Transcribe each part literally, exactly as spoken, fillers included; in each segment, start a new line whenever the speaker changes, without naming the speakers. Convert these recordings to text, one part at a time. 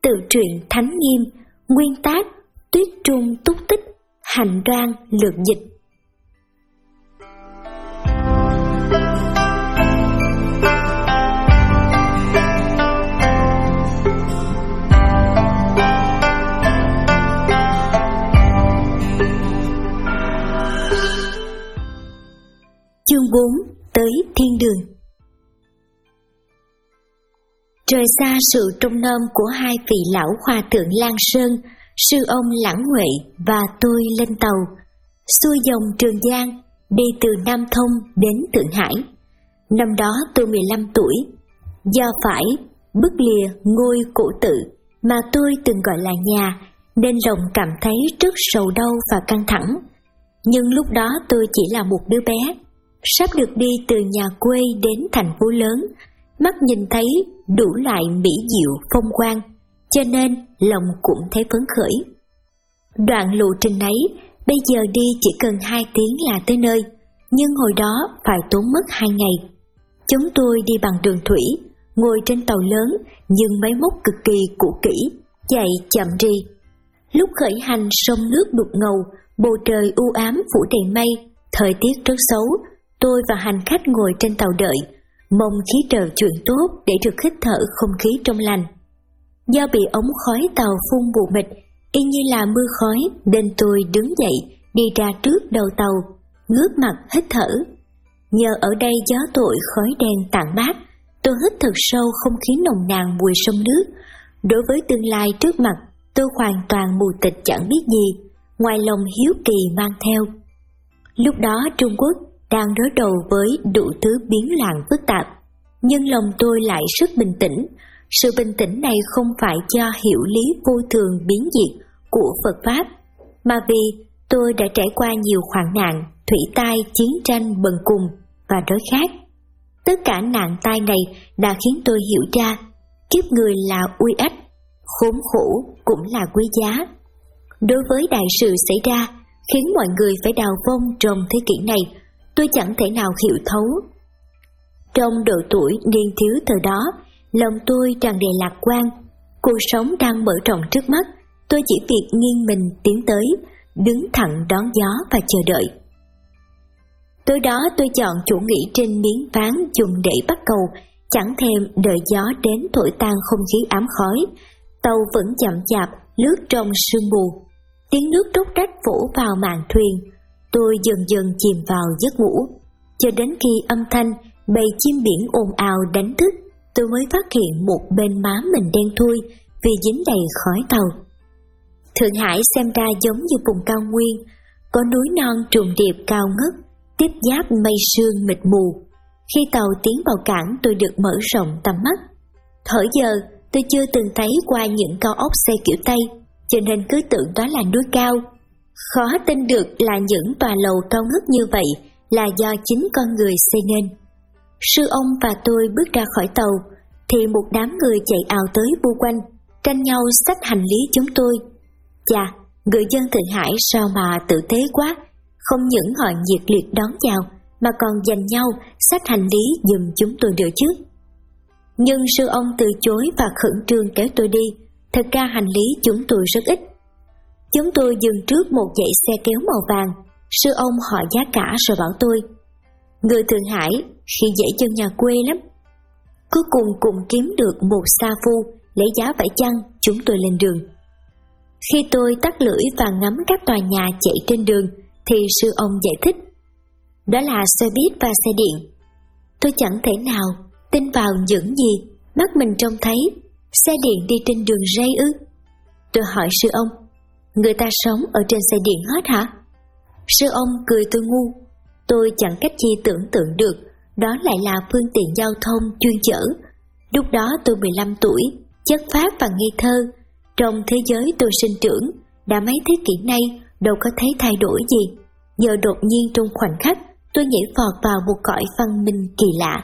Tự truyện Thánh Nghiêm, nguyên tác Tuyết Trung Túc Tích, hành đoan lược dịch. Chương bốn. Tới thiên đường. Rời xa sự trông nom của hai vị lão hòa thượng Lan Sơn, sư ông Lãng Huệ và tôi lên tàu, xuôi dòng Trường Giang, đi từ Nam Thông đến Thượng Hải. Năm đó tôi mười lăm tuổi, do phải bứt lìa ngôi cổ tự mà tôi từng gọi là nhà, nên lòng cảm thấy rất sầu đau và căng thẳng. Nhưng lúc đó tôi chỉ là một đứa bé, sắp được đi từ nhà quê đến thành phố lớn, mắt nhìn thấy đủ loại mỹ diệu phong quang, cho nên lòng cũng thấy phấn khởi. Đoạn lộ trình ấy bây giờ đi chỉ cần hai tiếng là tới nơi, nhưng hồi đó phải tốn mất hai ngày. Chúng tôi đi bằng đường thủy, ngồi trên tàu lớn nhưng máy móc cực kỳ cũ kỹ, chạy chậm rì. Lúc khởi hành sông nước đục ngầu, bầu trời u ám phủ đầy mây, thời tiết rất xấu. Tôi và hành khách ngồi trên tàu đợi, mong khí trời chuyển tốt để được hít thở không khí trong lành. Do bị ống khói tàu phun mù mịt, y như là mưa khói, nên tôi đứng dậy đi ra trước đầu tàu, ngước mặt hít thở. Nhờ ở đây gió tội khói đen tản mát, tôi hít thật sâu không khí nồng nàn mùi sông nước. Đối với tương lai trước mặt, tôi hoàn toàn mù tịch chẳng biết gì, ngoài lòng hiếu kỳ mang theo. Lúc đó Trung Quốc đang đối đầu với đủ thứ biến loạn phức tạp, nhưng lòng tôi lại rất bình tĩnh. Sự bình tĩnh này không phải do hiểu lý vô thường biến diệt của Phật Pháp, mà vì tôi đã trải qua nhiều hoạn nạn, thủy tai, chiến tranh, bần cùng và đói khát. Tất cả nạn tai này đã khiến tôi hiểu ra, kiếp người là uy ách, khốn khổ cũng là quý giá. Đối với đại sự xảy ra, khiến mọi người phải đào vong trong thế kỷ này, tôi chẳng thể nào hiểu thấu. Trong độ tuổi niên thiếu thời đó, lòng tôi tràn đầy lạc quan. Cuộc sống đang mở rộng trước mắt, tôi chỉ việc nghiêng mình tiến tới, đứng thẳng đón gió và chờ đợi. Tối đó tôi chọn chỗ nghỉ trên miếng ván dùng để bắt cầu, chẳng thèm đợi gió đến thổi tan không khí ám khói. Tàu vẫn chậm chạp lướt trong sương mù, tiếng nước róc rách vỗ vào mạn thuyền. Tôi dần dần chìm vào giấc ngủ, cho đến khi âm thanh bầy chim biển ồn ào đánh thức, tôi mới phát hiện một bên má mình đen thui vì dính đầy khói tàu. Thượng Hải xem ra giống như vùng cao nguyên, có núi non trùng điệp cao ngất, tiếp giáp mây sương mịt mù. Khi tàu tiến vào cảng, tôi được mở rộng tầm mắt. Thở giờ tôi chưa từng thấy qua những cao ốc xây kiểu Tây, cho nên cứ tưởng đó là núi cao. Khó tin được là những tòa lầu cao ngất như vậy là do chính con người xây nên. Sư ông và tôi bước ra khỏi tàu, thì một đám người chạy ào tới bu quanh, tranh nhau xách hành lý chúng tôi. Chà, người dân Thượng Hải sao mà tử tế quá, không những họ nhiệt liệt đón chào, mà còn giành nhau xách hành lý giùm chúng tôi nữa chứ. Nhưng sư ông từ chối và khẩn trương kéo tôi đi, thật ra hành lý chúng tôi rất ít. Chúng tôi dừng trước một dãy xe kéo màu vàng, sư ông hỏi giá cả rồi bảo tôi: người Thượng Hải khi dễ chân nhà quê lắm. Cuối cùng cũng kiếm được một sa phu, lấy giá phải chăng, chúng tôi lên đường. Khi tôi tắt lưỡi và ngắm các tòa nhà chạy trên đường, thì sư ông giải thích: đó là xe buýt và xe điện. Tôi chẳng thể nào tin vào những gì mắt mình trông thấy. Xe điện đi trên đường ray ư? Tôi hỏi sư ông: người ta sống ở trên xe điện hết hả? Sư ông cười tôi ngu. Tôi chẳng cách gì tưởng tượng được đó lại là phương tiện giao thông chuyên chở. Lúc đó tôi mười lăm tuổi, chất phác và ngây thơ. Trong thế giới tôi sinh trưởng, đã mấy thế kỷ nay đâu có thấy thay đổi gì. Giờ đột nhiên trong khoảnh khắc, tôi nhảy vọt vào một cõi văn minh kỳ lạ.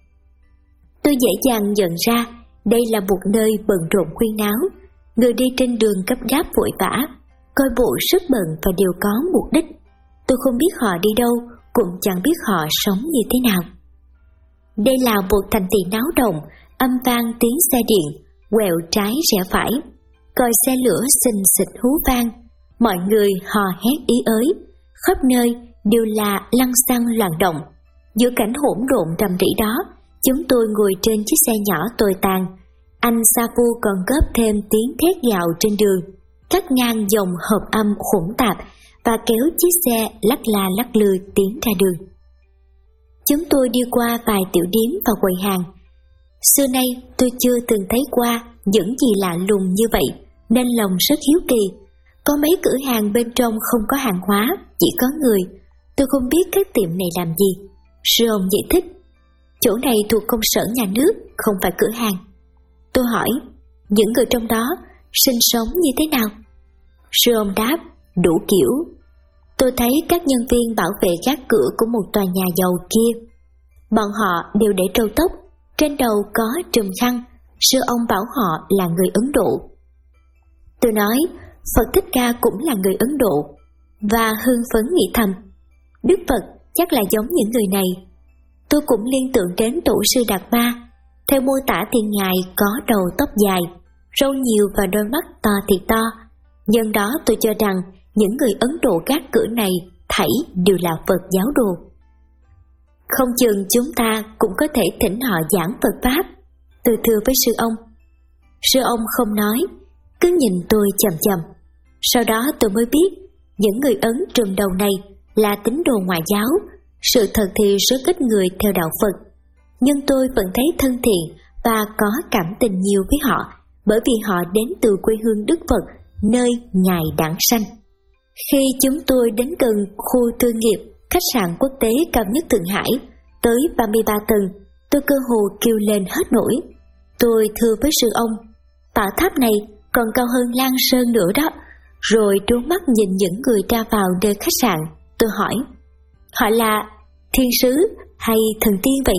Tôi dễ dàng nhận ra đây là một nơi bận rộn huyên náo. Người đi trên đường gấp gáp vội vã, coi bộ rất bận và đều có mục đích. Tôi không biết họ đi đâu, cũng chẳng biết họ sống như thế nào. Đây là một thành thị náo động, âm vang tiếng xe điện, quẹo trái rẽ phải, còi xe lửa xình xịch hú vang, mọi người hò hét ý ới, khắp nơi đều là lăng xăng loạn động. Giữa cảnh hỗn độn rầm rĩ đó, chúng tôi ngồi trên chiếc xe nhỏ tồi tàn. Anh Sa Phu còn góp thêm tiếng thét gào trên đường, cắt ngang dòng hợp âm hỗn tạp và kéo chiếc xe lắc la lắc lư tiến ra đường. Chúng tôi đi qua vài tiểu điếm và quầy hàng. Xưa nay tôi chưa từng thấy qua những gì lạ lùng như vậy, nên lòng rất hiếu kỳ. Có mấy cửa hàng bên trong không có hàng hóa, chỉ có người. Tôi không biết các tiệm này làm gì. Sư ông giải thích, chỗ này thuộc công sở nhà nước, không phải cửa hàng. Tôi hỏi, những người trong đó sinh sống như thế nào? Sư ông đáp, đủ kiểu. Tôi thấy các nhân viên bảo vệ gác cửa của một tòa nhà giàu kia. Bọn họ đều để râu tóc, trên đầu có trùm khăn. Sư ông bảo họ là người Ấn Độ. Tôi nói, Phật Thích Ca cũng là người Ấn Độ, và hưng phấn nghĩ thầm, Đức Phật chắc là giống những người này. Tôi cũng liên tưởng đến tổ sư Đạt Ma. Theo mô tả thì ngài có đầu tóc dài, râu nhiều và đôi mắt to thiệt to. Nhân đó tôi cho rằng những người Ấn Độ gác cửa này thảy đều là Phật giáo đồ. Không chừng chúng ta cũng có thể thỉnh họ giảng Phật Pháp. Tôi thưa với sư ông. Sư ông không nói, cứ nhìn tôi chằm chằm. Sau đó tôi mới biết những người Ấn trùm đầu này là tín đồ ngoại giáo. Sự thật thì rất ít người theo đạo Phật, nhưng tôi vẫn thấy thân thiện và có cảm tình nhiều với họ, bởi vì họ đến từ quê hương Đức Phật, nơi Ngài đản sanh. Khi chúng tôi đến gần khu tư nghiệp, khách sạn quốc tế cao nhất Thượng Hải, tới ba mươi ba tầng, tôi cơ hồ kêu lên hết nổi. Tôi thưa với sư ông, tòa tháp này còn cao hơn Lan Sơn nữa đó. Rồi trố mắt nhìn những người ra vào nơi khách sạn, tôi hỏi, họ là thiên sứ hay thần tiên vậy?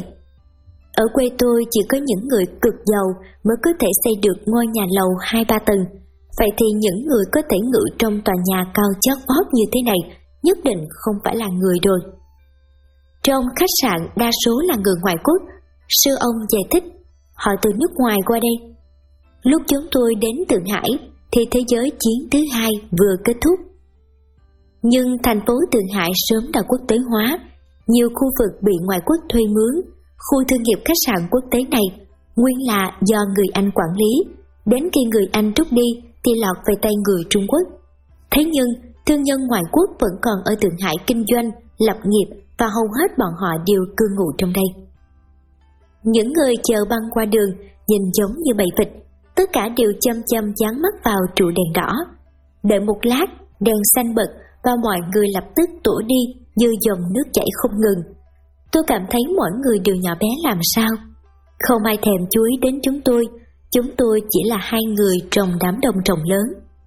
Ở quê tôi chỉ có những người cực giàu mới có thể xây được ngôi nhà lầu hai ba tầng. Vậy thì những người có thể ngự trong tòa nhà cao chót vót như thế này nhất định không phải là người rồi. Trong khách sạn đa số là người ngoại quốc. Sư ông giải thích, họ từ nước ngoài qua đây. Lúc chúng tôi đến Thượng Hải thì thế giới chiến thứ hai vừa kết thúc. Nhưng thành phố Thượng Hải sớm đã quốc tế hóa, nhiều khu vực bị ngoại quốc thuê mướn. Khu thương nghiệp khách sạn quốc tế này nguyên là do người Anh quản lý, đến khi người Anh rút đi thì lọt về tay người Trung Quốc. Thế nhưng thương nhân ngoại quốc vẫn còn ở Thượng Hải kinh doanh, lập nghiệp và hầu hết bọn họ đều cư ngụ trong đây. Những người chờ băng qua đường nhìn giống như bầy vịt, tất cả đều chăm chăm dán mắt vào trụ đèn đỏ. Đợi một lát, đèn xanh bật và mọi người lập tức tủa đi như dòng nước chảy không ngừng. Tôi cảm thấy mỗi người đều nhỏ bé làm sao. Không ai thèm chú ý đến chúng tôi, chúng tôi chỉ là hai người trong đám đông rộng lớn.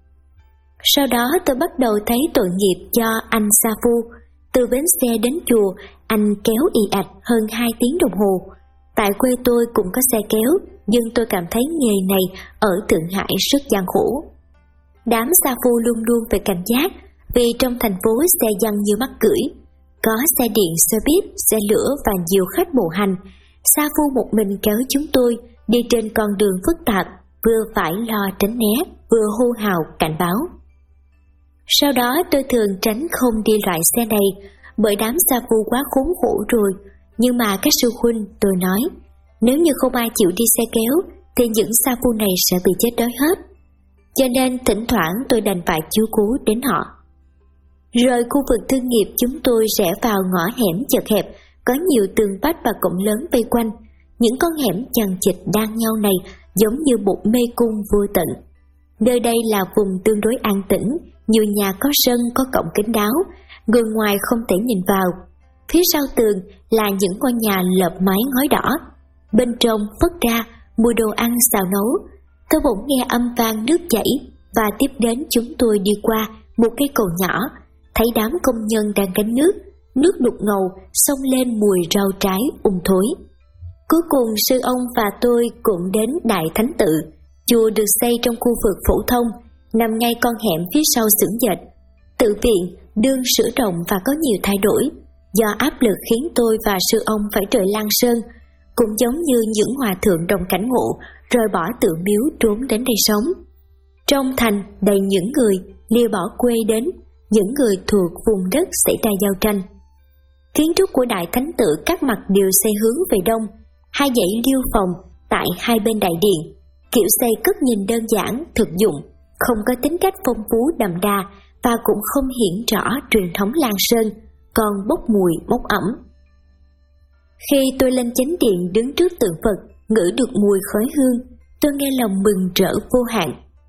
Sau đó tôi bắt đầu thấy tội nghiệp cho anh Sa Phu. Từ bến xe đến chùa, anh kéo ì ạch hơn hai tiếng đồng hồ. Tại quê tôi cũng có xe kéo, nhưng tôi cảm thấy nghề này ở Thượng Hải rất gian khổ. Đám Sa Phu luôn luôn phải cảnh giác, vì trong thành phố xe giăng như mắc cưỡi. Có xe điện, xe buýt, xe lửa và nhiều khách bộ hành. Sa Phu một mình kéo chúng tôi đi trên con đường phức tạp, vừa phải lo tránh né, vừa hô hào cảnh báo. Sau đó tôi thường tránh không đi loại xe này, bởi đám Sa Phu quá khốn khổ rồi. Nhưng mà các sư huynh, tôi nói, nếu như không ai chịu đi xe kéo, thì những Sa Phu này sẽ bị chết đói hết. Cho nên thỉnh thoảng tôi đành phải chiếu cố đến họ. Rồi khu vực thương nghiệp chúng tôi rẽ vào ngõ hẻm chật hẹp, có nhiều tường vách và cổng lớn vây quanh. Những con hẻm chằng chịt đan nhau này giống như một mê cung vô tận. Nơi đây là vùng tương đối an tĩnh, nhiều nhà có sân, có cổng kín đáo, người ngoài không thể nhìn vào. Phía sau tường là những ngôi nhà lợp mái ngói đỏ. Bên trong phất ra mùi đồ ăn xào nấu. Tôi bỗng nghe âm vang nước chảy, và tiếp đến chúng tôi đi qua một cây cầu nhỏ, thấy đám công nhân đang gánh nước, nước đục ngầu xông lên mùi rau trái ung thối. Cuối cùng sư ông và tôi cũng đến Đại Thánh Tự. Chùa được xây trong khu vực phổ thông, nằm ngay con hẻm phía sau xưởng dệt. Tự viện đương sửa rộng và có nhiều thay đổi. Do áp lực khiến tôi và sư ông phải rời Lan Sơn. cũng giống như những hòa thượng đồng cảnh ngộ rồi bỏ tự miếu trốn đến đây sống. Trong thành đầy những người lìa bỏ quê đến, những người thuộc vùng đất xảy ra giao tranh. Kiến trúc của Đại Thánh Tự các mặt đều xây hướng về đông, hai dãy liêu phòng tại hai bên đại điện, kiểu xây cất nhìn đơn giản, thực dụng, không có tính cách phong phú đậm đà và cũng không hiển rõ truyền thống Lan Sơn, còn bốc mùi bốc ẩm. Khi tôi lên chánh điện đứng trước tượng Phật, ngửi được mùi khói hương, tôi nghe lòng mừng rỡ vô hạn.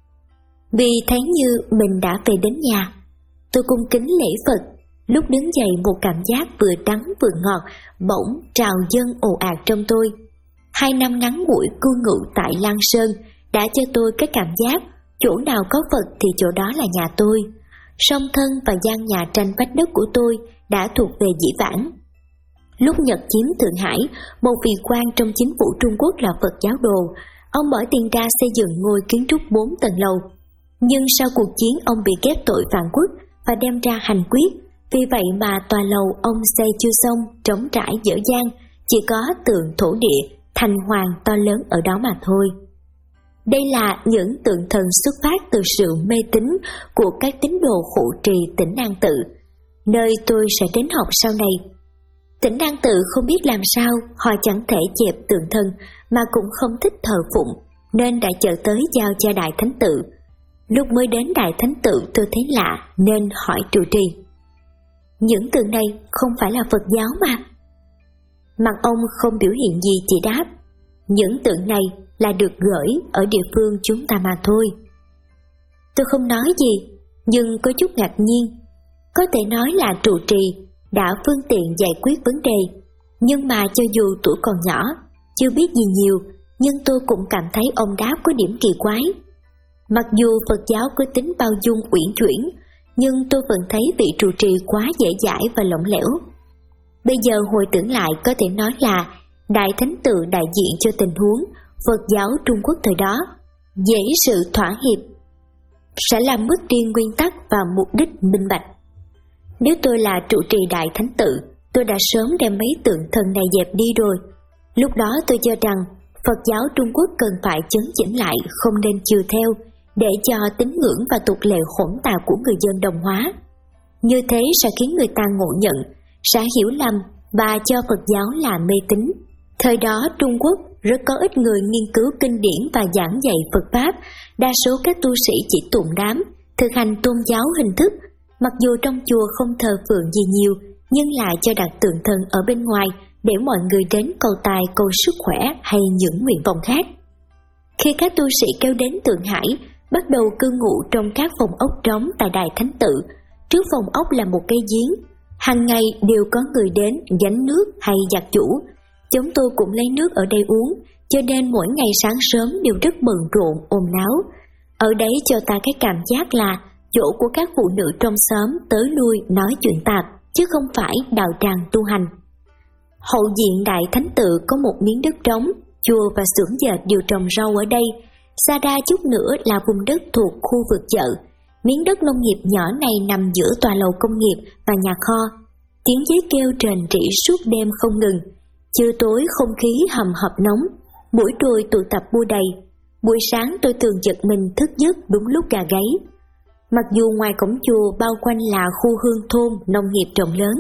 Vì thấy như mình đã về đến nhà, tôi cung kính lễ Phật. Lúc đứng dậy một cảm giác vừa đắng vừa ngọt bỗng trào dâng ồ ạt trong tôi. Hai năm ngắn ngủi cư ngụ tại Lan Sơn đã cho tôi cái cảm giác chỗ nào có Phật thì chỗ đó là nhà tôi. Song thân và gian nhà tranh vách đất của tôi đã thuộc về dĩ vãng. Lúc Nhật chiếm Thượng Hải, một vị quan trong chính phủ Trung Quốc là Phật giáo đồ, ông bỏ tiền ra xây dựng ngôi kiến trúc bốn tầng lầu. Nhưng sau cuộc chiến ông bị kết tội phản quốc và đem ra hành quyết. Vì vậy mà tòa lầu ông xây chưa xong, trống trải dở dang, chỉ có tượng thổ địa, thành hoàng to lớn ở đó mà thôi. Đây là những tượng thần xuất phát từ sự mê tín của các tín đồ hộ trì tỉnh An Tự, nơi tôi sẽ đến học sau này. Tỉnh An Tự không biết làm sao, họ chẳng thể dẹp tượng thần mà cũng không thích thờ phụng, nên đã chở tới giao cho Đại Thánh Tự. Lúc mới đến Đại Thánh Tự tôi thấy lạ nên hỏi trụ trì: những tượng này không phải là Phật giáo mà? Mặt ông không biểu hiện gì, chỉ đáp: những tượng này là được gửi ở địa phương chúng ta mà thôi. Tôi không nói gì, nhưng có chút ngạc nhiên. Có thể nói là trụ trì đã phương tiện giải quyết vấn đề, nhưng mà cho dù tuổi còn nhỏ, chưa biết gì nhiều, nhưng tôi cũng cảm thấy ông đáp có điểm kỳ quái. Mặc dù Phật giáo có tính bao dung uyển chuyển, nhưng tôi vẫn thấy vị trụ trì quá dễ dãi và lỏng lẻo. Bây giờ hồi tưởng lại có thể nói là Đại Thánh Tự đại diện cho tình huống Phật giáo Trung Quốc thời đó, dễ sự thỏa hiệp, sẽ làm mất đi nguyên tắc và mục đích minh bạch. Nếu tôi là trụ trì Đại Thánh Tự, tôi đã sớm đem mấy tượng thần này dẹp đi rồi. Lúc đó tôi cho rằng Phật giáo Trung Quốc cần phải chấn chỉnh lại, không nên chiều theo, để cho tín ngưỡng và tục lệ hỗn tạp của người dân đồng hóa. Như thế sẽ khiến người ta ngộ nhận, sẽ hiểu lầm và cho Phật giáo là mê tín. Thời đó Trung Quốc rất có ít người nghiên cứu kinh điển và giảng dạy Phật Pháp, đa số các tu sĩ chỉ tụng đám, thực hành tôn giáo hình thức. Mặc dù trong chùa không thờ phượng gì nhiều, nhưng lại cho đặt tượng thần ở bên ngoài để mọi người đến cầu tài, cầu sức khỏe hay những nguyện vọng khác. Khi các tu sĩ kéo đến Thượng Hải, bắt đầu cư ngụ trong các phòng ốc trống tại Đại Thánh Tự. Trước phòng ốc là một cây giếng, hàng ngày đều có người đến gánh nước hay giặt giũ. Chúng tôi cũng lấy nước ở đây uống, cho nên mỗi ngày sáng sớm đều rất bận rộn ồn náo. Ở đấy cho ta cái cảm giác là chỗ của các phụ nữ trong xóm tới lui nói chuyện tạp, chứ không phải đạo tràng tu hành. Hậu diện Đại Thánh Tự có một miếng đất trống, chùa và xưởng dệt đều trồng rau ở đây. Xa ra chút nữa là vùng đất thuộc khu vực chợ. Miếng đất nông nghiệp nhỏ này nằm giữa tòa lầu công nghiệp và nhà kho. Tiếng dế kêu rền rĩ suốt đêm không ngừng. Trưa tối không khí hầm hập nóng, buổi trưa tụ tập bu đầy. Buổi sáng tôi thường giật mình thức giấc đúng lúc gà gáy. Mặc dù ngoài cổng chùa bao quanh là khu hương thôn nông nghiệp rộng lớn,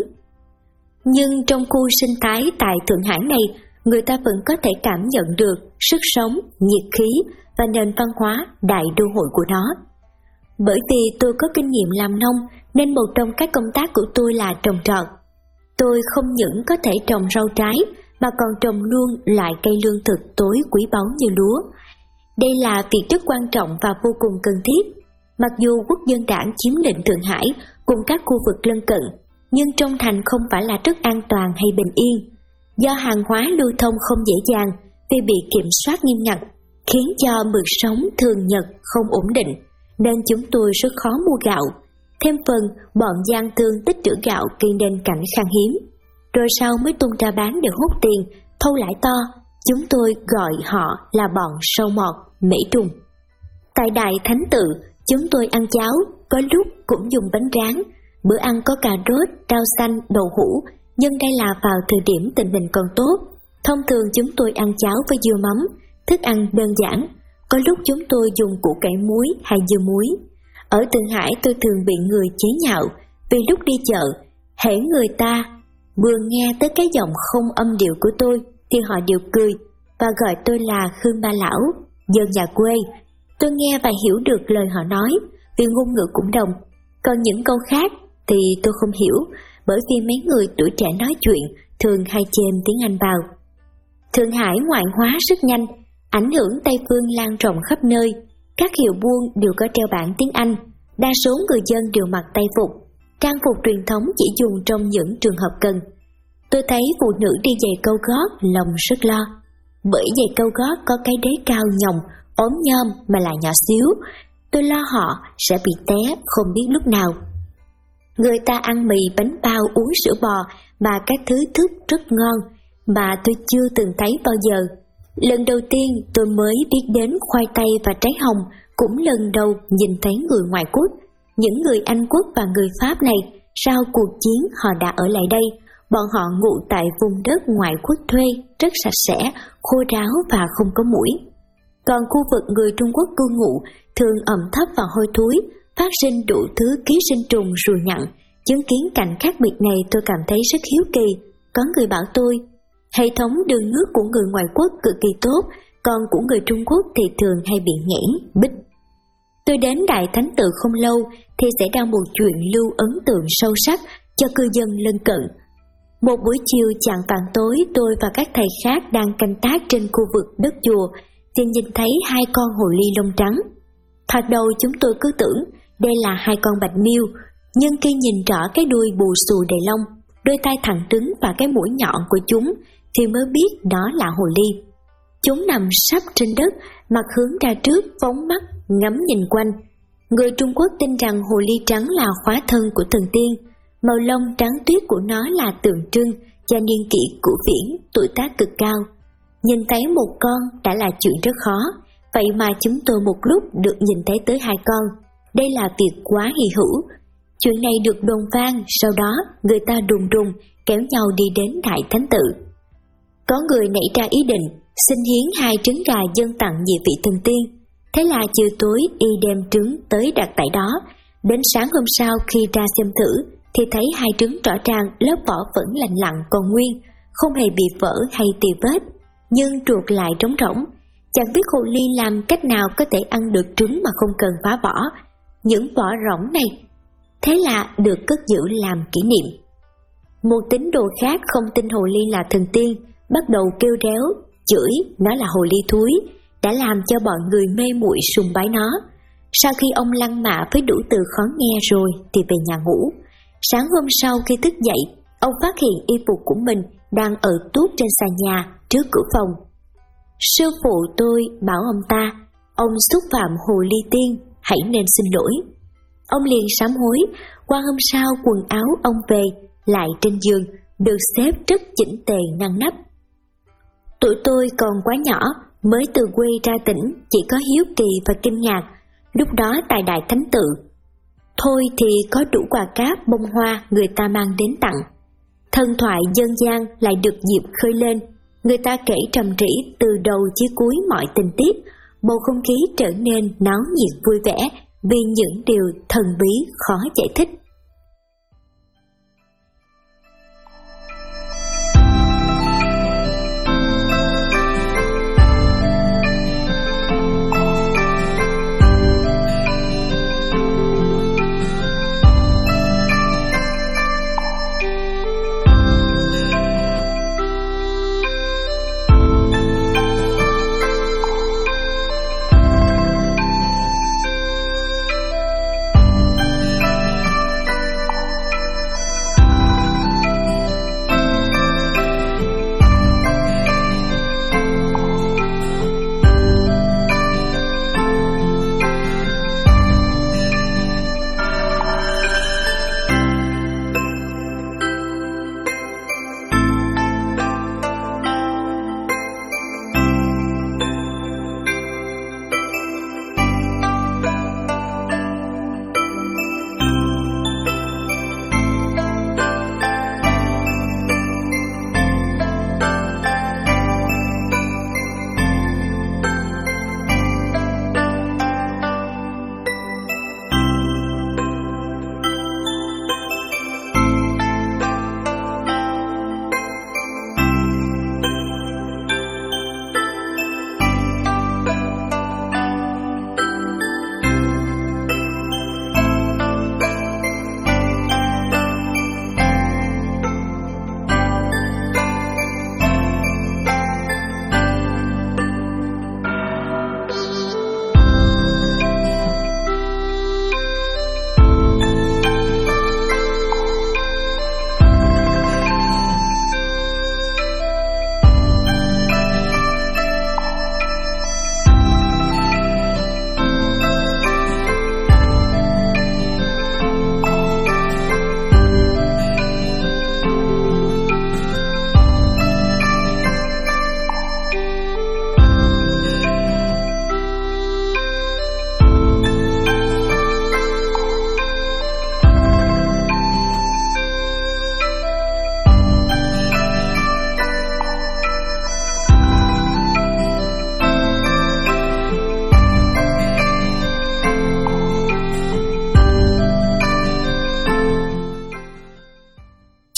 nhưng trong khu sinh thái tại Thượng Hải này, người ta vẫn có thể cảm nhận được sức sống, nhiệt khí và nền văn hóa đại đô hội của nó. Bởi vì tôi có kinh nghiệm làm nông nên một trong các công tác của tôi là trồng trọt. Tôi không những có thể trồng rau trái mà còn trồng luôn loại cây lương thực tối quý báu như lúa. Đây là việc rất quan trọng và vô cùng cần thiết. Mặc dù quốc dân đảng chiếm lĩnh Thượng Hải cùng các khu vực lân cận, nhưng trong thành không phải là rất an toàn hay bình yên. Do hàng hóa lưu thông không dễ dàng vì bị kiểm soát nghiêm ngặt, khiến cho mực sống thường nhật không ổn định, nên chúng tôi rất khó mua gạo. Thêm phần, bọn gian thương tích trữ gạo gây nên cảnh khan hiếm, rồi sau mới tung ra bán để hút tiền, thâu lãi to. Chúng tôi gọi họ là bọn sâu mọt, mễ trùng. Tại Đại Thánh Tự, chúng tôi ăn cháo, có lúc cũng dùng bánh rán. Bữa ăn có cà rốt, rau xanh, đậu hũ, nhưng đây là vào thời điểm tình hình còn tốt. Thông thường chúng tôi ăn cháo với dưa mắm, thức ăn đơn giản, có lúc chúng tôi dùng củ cải muối hay dưa muối. Ở Thượng Hải tôi thường bị người chế nhạo vì lúc đi chợ, hễ người ta vừa nghe tới cái giọng không âm điệu của tôi thì họ đều cười và gọi tôi là Khương Ba Lão, dân nhà quê. Tôi nghe và hiểu được lời họ nói vì ngôn ngữ cũng đồng, còn những câu khác thì tôi không hiểu, bởi vì mấy người tuổi trẻ nói chuyện thường hay chêm tiếng Anh vào. Thượng Hải ngoại hóa rất nhanh, ảnh hưởng Tây phương lan rộng khắp nơi. Các hiệu buôn đều có treo bảng tiếng Anh, đa số người dân đều mặc tây phục, trang phục truyền thống chỉ dùng trong những trường hợp cần. Tôi thấy phụ nữ đi giày câu gót lòng rất lo, bởi giày câu gót có cái đế cao nhồng, ốm nhom mà lại nhỏ xíu. Tôi lo họ sẽ bị té không biết lúc nào. Người ta ăn mì, bánh bao, uống sữa bò và các thứ thức rất ngon mà tôi chưa từng thấy bao giờ. Lần đầu tiên tôi mới biết đến khoai tây và trái hồng, cũng lần đầu nhìn thấy người ngoại quốc. Những người Anh Quốc và người Pháp này, sau cuộc chiến họ đã ở lại đây. Bọn họ ngụ tại vùng đất ngoại quốc thuê, rất sạch sẽ, khô ráo và không có muỗi. Còn khu vực người Trung Quốc cư ngụ thường ẩm thấp và hôi thối, phát sinh đủ thứ ký sinh trùng ruồi nhặn. Chứng kiến cảnh khác biệt này tôi cảm thấy rất hiếu kỳ. Có người bảo tôi, hệ thống đường nước của người ngoại quốc cực kỳ tốt, còn của người Trung Quốc thì thường hay bị nghẽn, bít. Tôi đến Đại Thánh Tự không lâu thì xảy ra một chuyện lưu ấn tượng sâu sắc cho cư dân lân cận. Một buổi chiều chạng vạng tối, tôi và các thầy khác đang canh tác trên khu vực đất chùa thì nhìn thấy hai con hồ ly lông trắng. Thoạt đầu chúng tôi cứ tưởng đây là hai con bạch miêu, nhưng khi nhìn rõ cái đuôi bù xù đầy lông, đôi tai thẳng đứng và cái mũi nhọn của chúng thì mới biết đó là hồ ly. Chúng nằm sấp trên đất, mặt hướng ra trước, phóng mắt ngắm nhìn quanh. Người Trung Quốc tin rằng hồ ly trắng là hóa thân của thần tiên. Màu lông trắng tuyết của nó là tượng trưng cho niên kỷ cửu viễn, tuổi tác cực cao. Nhìn thấy một con đã là chuyện rất khó, vậy mà chúng tôi một lúc được nhìn thấy tới hai con. Đây là việc quá hy hữu. Chuyện này được đồn vang, sau đó người ta đùng đùng kéo nhau đi đến Đại Thánh Tự. Có người nảy ra ý định xin hiến hai trứng gà dâng tặng về vị thần tiên. Thế là chiều tối y đem trứng tới đặt tại đó. Đến sáng hôm sau khi ra xem thử thì thấy hai trứng rõ ràng lớp vỏ vẫn lành lặn còn nguyên, không hề bị vỡ hay tì vết, nhưng ruột lại trống rỗng. Chẳng biết hồ ly làm cách nào có thể ăn được trứng mà không cần phá vỏ những vỏ rỗng này. Thế là được cất giữ làm kỷ niệm. Một tín đồ khác không tin hồ ly là thần tiên, bắt đầu kêu réo, chửi nó là hồ ly thúi, đã làm cho bọn người mê muội sùng bái nó. Sau khi ông lăng mạ với đủ từ khó nghe rồi thì về nhà ngủ. Sáng hôm sau khi thức dậy, ông phát hiện y phục của mình đang ở tuốt trên sàn nhà trước cửa phòng. Sư phụ tôi bảo ông ta, ông xúc phạm hồ ly tiên, hãy nên xin lỗi. Ông liền sám hối. Qua hôm sau quần áo ông về lại trên giường, được xếp rất chỉnh tề ngăn nắp. Tuổi tôi còn quá nhỏ, mới từ quê ra tỉnh, chỉ có hiếu kỳ và kinh ngạc. Lúc đó tại Đại Thánh Tự, thôi thì có đủ quà cáp bông hoa người ta mang đến tặng. Thần thoại dân gian lại được dịp khơi lên. Người ta kể trầm rĩ từ đầu chí cuối mọi tình tiết, bầu không khí trở nên náo nhiệt vui vẻ vì những điều thần bí khó giải thích.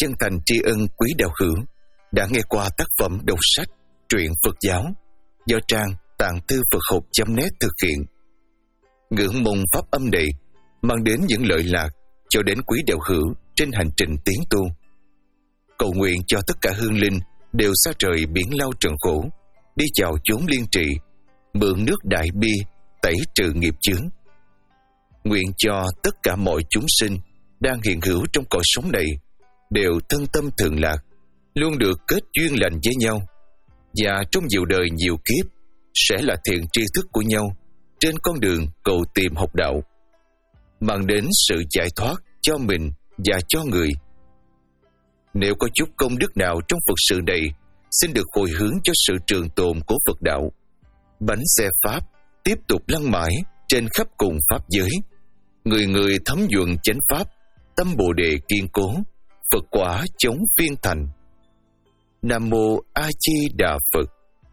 chân thành tri ân quý đạo hữu đã nghe qua tác phẩm đọc sách truyện Phật giáo do trang tạng thư Phật học chấm net thực hiện. Ngưỡng mong pháp âm này mang đến những lợi lạc cho đến quý đạo hữu trên hành trình tiến tu. Cầu nguyện cho tất cả hương linh đều xa rời biển lao trần khổ, đi vào chốn liên trị, mượn nước đại bi tẩy trừ nghiệp chướng. Nguyện cho tất cả mọi chúng sinh đang hiện hữu trong cõi sống này đều thân tâm thường lạc, luôn được kết duyên lành với nhau, và trong nhiều đời nhiều kiếp sẽ là thiện tri thức của nhau trên con đường cầu tìm học đạo, mang đến sự giải thoát cho mình và cho người. Nếu có chút công đức nào trong Phật sự này, xin được hồi hướng cho sự trường tồn của Phật đạo. Bánh xe Pháp tiếp tục lăn mãi trên khắp cùng Pháp giới. Người người thấm nhuần chánh Pháp, tâm Bồ Đề kiên cố, Phật quả chống phiên thành. Nam Mô A Di Đà Phật.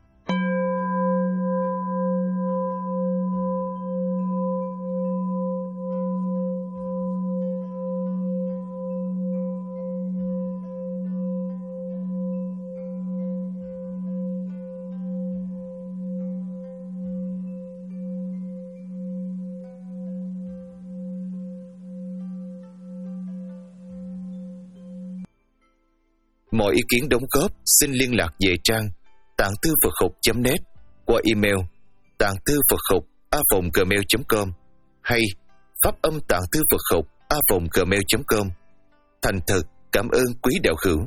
Mọi ý kiến đóng góp xin liên lạc về trang tạng thư Phật học chấm net qua email tạng thư Phật học a vòng gmail chấm com hay pháp âm tạng thư Phật học a vòng gmail chấm com. Thành thật cảm ơn quý đạo hữu.